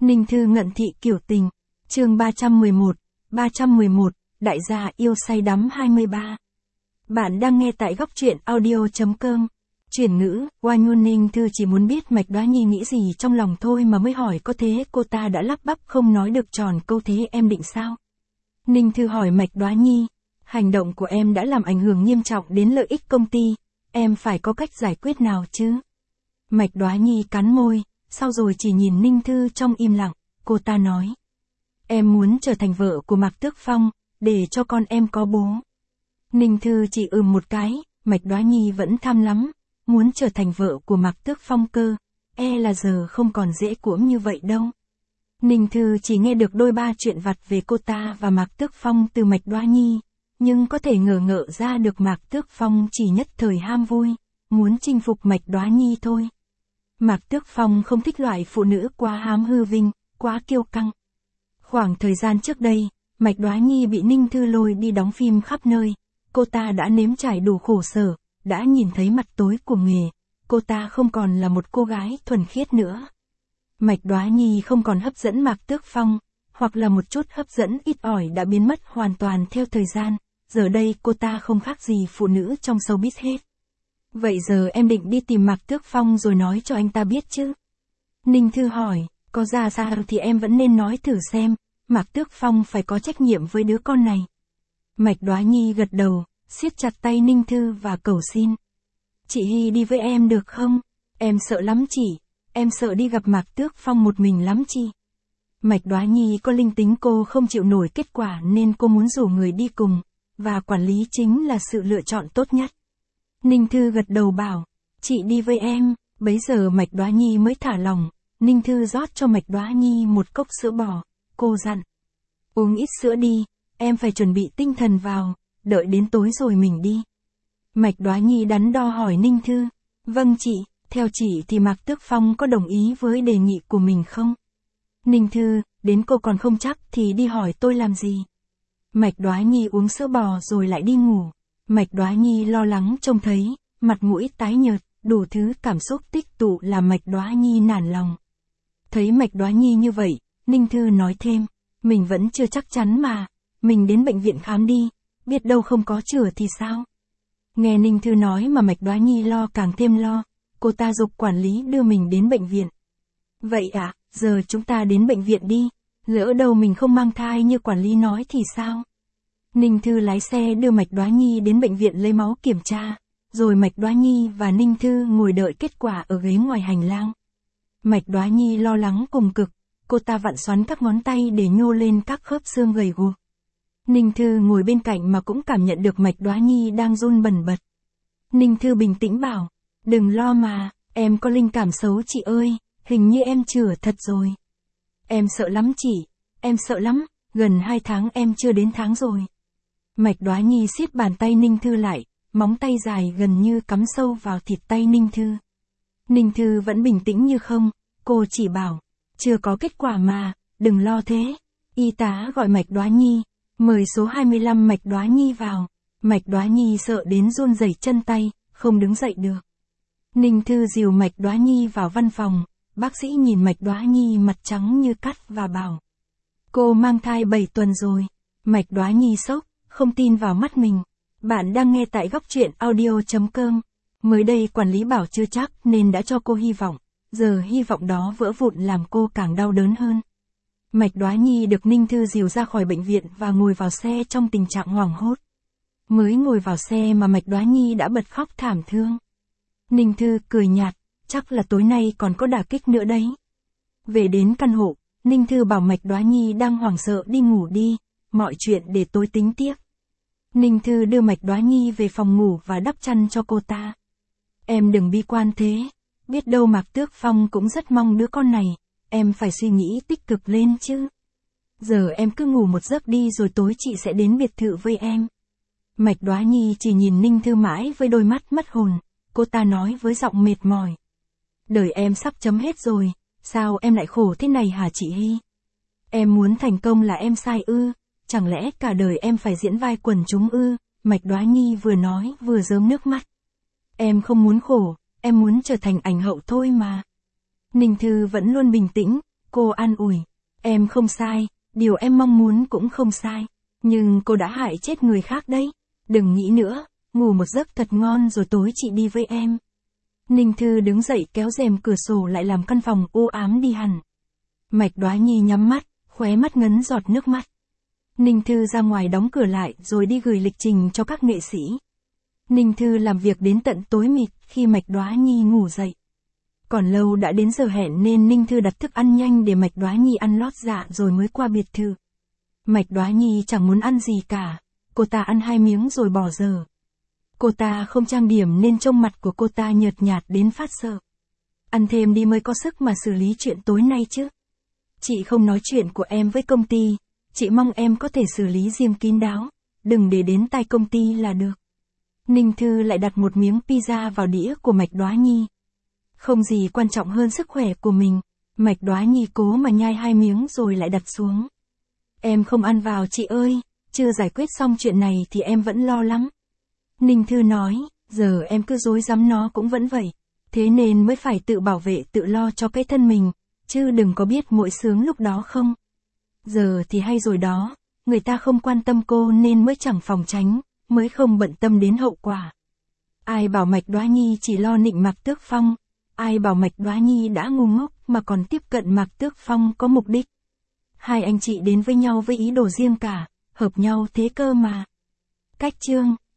Ninh Thư ngận thị kiểu tình, chương 311, đại gia yêu say đắm 23. Bạn đang nghe tại góc truyện audio.com. Chuyển ngữ, Oanh Ninh Thư chỉ muốn biết Mạch Đóa Nhi nghĩ gì trong lòng thôi mà mới hỏi, có thế cô ta đã lắp bắp không nói được tròn câu, thế em định sao? Ninh Thư hỏi Mạch Đóa Nhi, hành động của em đã làm ảnh hưởng nghiêm trọng đến lợi ích công ty, em phải có cách giải quyết nào chứ? Mạch Đóa Nhi cắn môi, sau rồi chỉ nhìn Ninh Thư trong im lặng, cô ta nói. Em muốn trở thành vợ của Mạc Tước Phong, để cho con em có bố. Ninh Thư chỉ một cái, Mạch Đóa Nhi vẫn tham lắm, muốn trở thành vợ của Mạc Tước Phong cơ, là giờ không còn dễ cuỗm như vậy đâu. Ninh Thư chỉ nghe được đôi ba chuyện vặt về cô ta và Mạc Tước Phong từ Mạch Đóa Nhi, nhưng có thể ngờ ra được Mạc Tước Phong chỉ nhất thời ham vui, muốn chinh phục Mạch Đóa Nhi thôi. Mạc Tước Phong không thích loại phụ nữ quá hám hư vinh, quá kiêu căng. Khoảng thời gian trước đây, Mạch Đóa Nhi bị Ninh Thư lôi đi đóng phim khắp nơi, cô ta đã nếm trải đủ khổ sở, đã nhìn thấy mặt tối của nghề, cô ta không còn là một cô gái thuần khiết nữa. Mạch Đóa Nhi không còn hấp dẫn Mạc Tước Phong, hoặc là một chút hấp dẫn ít ỏi đã biến mất hoàn toàn theo thời gian, giờ đây cô ta không khác gì phụ nữ trong showbiz hết. Vậy giờ em định đi tìm Mạc Tước Phong rồi nói cho anh ta biết chứ? Ninh Thư hỏi, có ra sao thì em vẫn nên nói thử xem, Mạc Tước Phong phải có trách nhiệm với đứa con này. Mạch Đóa Nhi gật đầu, siết chặt tay Ninh Thư và cầu xin. Chị Hy đi với em được không? Em sợ lắm chị, em sợ đi gặp Mạc Tước Phong một mình lắm chị. Mạch Đóa Nhi có linh tính cô không chịu nổi kết quả nên cô muốn rủ người đi cùng, và quản lý chính là sự lựa chọn tốt nhất. Ninh Thư gật đầu bảo, chị đi với em, bấy giờ Mạch Đóa Nhi mới thả lòng. Ninh Thư rót cho Mạch Đóa Nhi một cốc sữa bò, cô dặn. Uống ít sữa đi, em phải chuẩn bị tinh thần vào, đợi đến tối rồi mình đi. Mạch Đóa Nhi đắn đo hỏi Ninh Thư, vâng chị, theo chị thì Mạc Tước Phong có đồng ý với đề nghị của mình không? Ninh Thư, đến cô còn không chắc thì đi hỏi tôi làm gì? Mạch Đóa Nhi uống sữa bò rồi lại đi ngủ. Mạch Đóa Nhi lo lắng trông thấy, mặt mũi tái nhợt, đủ thứ cảm xúc tích tụ làm Mạch Đóa Nhi nản lòng. Thấy Mạch Đóa Nhi như vậy, Ninh Thư nói thêm, mình vẫn chưa chắc chắn mà, mình đến bệnh viện khám đi, biết đâu không có chữa thì sao? Nghe Ninh Thư nói mà Mạch Đóa Nhi lo càng thêm lo, cô ta giục quản lý đưa mình đến bệnh viện. Vậy à, giờ chúng ta đến bệnh viện đi, lỡ đâu mình không mang thai như quản lý nói thì sao? Ninh Thư lái xe đưa Mạch Đóa Nhi đến bệnh viện lấy máu kiểm tra, rồi Mạch Đóa Nhi và Ninh Thư ngồi đợi kết quả ở ghế ngoài hành lang. Mạch Đóa Nhi lo lắng cùng cực, cô ta vặn xoắn các ngón tay để nhô lên các khớp xương gầy guộc. Ninh Thư ngồi bên cạnh mà cũng cảm nhận được Mạch Đóa Nhi đang run bần bật. Ninh Thư bình tĩnh bảo, đừng lo mà, em có linh cảm xấu chị ơi, hình như em chữa thật rồi. Em sợ lắm chị, em sợ lắm, gần 2 tháng em chưa đến tháng rồi. Mạch Đóa Nhi siết bàn tay Ninh Thư lại, móng tay dài gần như cắm sâu vào thịt tay Ninh Thư. Ninh Thư vẫn bình tĩnh như không, cô chỉ bảo, chưa có kết quả mà, đừng lo thế. Y tá gọi Mạch Đóa Nhi, mời số 25 Mạch Đóa Nhi vào. Mạch Đóa Nhi sợ đến run rẩy chân tay, không đứng dậy được. Ninh Thư dìu Mạch Đóa Nhi vào văn phòng, bác sĩ nhìn Mạch Đóa Nhi mặt trắng như cắt và bảo. Cô mang thai 7 tuần rồi. Mạch Đóa Nhi sốc, không tin vào mắt mình. Bạn đang nghe tại góc truyện audio.com. Mới đây quản lý bảo chưa chắc nên đã cho cô hy vọng, giờ hy vọng đó vỡ vụn làm cô càng đau đớn hơn. Mạch Đóa Nhi được Ninh Thư dìu ra khỏi bệnh viện và ngồi vào xe trong tình trạng hoảng hốt. Mới ngồi vào xe mà Mạch Đóa Nhi đã bật khóc thảm thương. Ninh Thư cười nhạt, chắc là tối nay còn có đả kích nữa đấy. Về đến căn hộ, Ninh Thư bảo Mạch Đóa Nhi đang hoảng sợ đi ngủ đi, mọi chuyện để tối tính tiếp. Ninh Thư đưa Mạch Đóa Nhi về phòng ngủ và đắp chăn cho cô ta. Em đừng bi quan thế, biết đâu Mạc Tước Phong cũng rất mong đứa con này, em phải suy nghĩ tích cực lên chứ. Giờ em cứ ngủ một giấc đi rồi tối chị sẽ đến biệt thự với em. Mạch Đóa Nhi chỉ nhìn Ninh Thư mãi với đôi mắt mất hồn, cô ta nói với giọng mệt mỏi. Đời em sắp chấm hết rồi, sao em lại khổ thế này hả chị Hy? Em muốn thành công là em sai ư, chẳng lẽ cả đời em phải diễn vai quần chúng ư? Mạch Đóa Nhi vừa nói vừa rớm nước mắt. Em không muốn khổ, em muốn trở thành ảnh hậu thôi mà. Ninh Thư vẫn luôn bình tĩnh, cô an ủi. Em không sai, điều em mong muốn cũng không sai. Nhưng cô đã hại chết người khác đấy. Đừng nghĩ nữa, ngủ một giấc thật ngon rồi tối chị đi với em. Ninh Thư đứng dậy kéo rèm cửa sổ lại làm căn phòng u ám đi hẳn. Mạch Đoá Nhi nhắm mắt, khóe mắt ngấn giọt nước mắt. Ninh Thư ra ngoài đóng cửa lại rồi đi gửi lịch trình cho các nghệ sĩ. Ninh Thư làm việc đến tận tối mịt khi Mạch Đoá Nhi ngủ dậy. Còn lâu đã đến giờ hẹn nên Ninh Thư đặt thức ăn nhanh để Mạch Đoá Nhi ăn lót dạ rồi mới qua biệt thự. Mạch Đoá Nhi chẳng muốn ăn gì cả, cô ta ăn 2 miếng rồi bỏ dở. Cô ta không trang điểm nên trông mặt của cô ta nhợt nhạt đến phát sợ. Ăn thêm đi mới có sức mà xử lý chuyện tối nay chứ. Chị không nói chuyện của em với công ty, chị mong em có thể xử lý riêng kín đáo, đừng để đến tai công ty là được. Ninh Thư lại đặt một miếng pizza vào đĩa của Mạch Đoá Nhi. Không gì quan trọng hơn sức khỏe của mình, Mạch Đoá Nhi cố mà nhai 2 miếng rồi lại đặt xuống. Em không ăn vào chị ơi, chưa giải quyết xong chuyện này thì em vẫn lo lắm. Ninh Thư nói, giờ em cứ rối rắm nó cũng vẫn vậy, thế nên mới phải tự bảo vệ tự lo cho cái thân mình, chứ đừng có biết muội sướng lúc đó không. Giờ thì hay rồi đó, người ta không quan tâm cô nên mới chẳng phòng tránh, mới không bận tâm đến hậu quả. Ai bảo Mạch Đoá Nhi chỉ lo nịnh Mạc Tước Phong, ai bảo Mạch Đoá Nhi đã ngu ngốc mà còn tiếp cận Mạc Tước Phong có mục đích. Hai anh chị đến với nhau với ý đồ riêng cả, hợp nhau thế cơ mà. Cách chương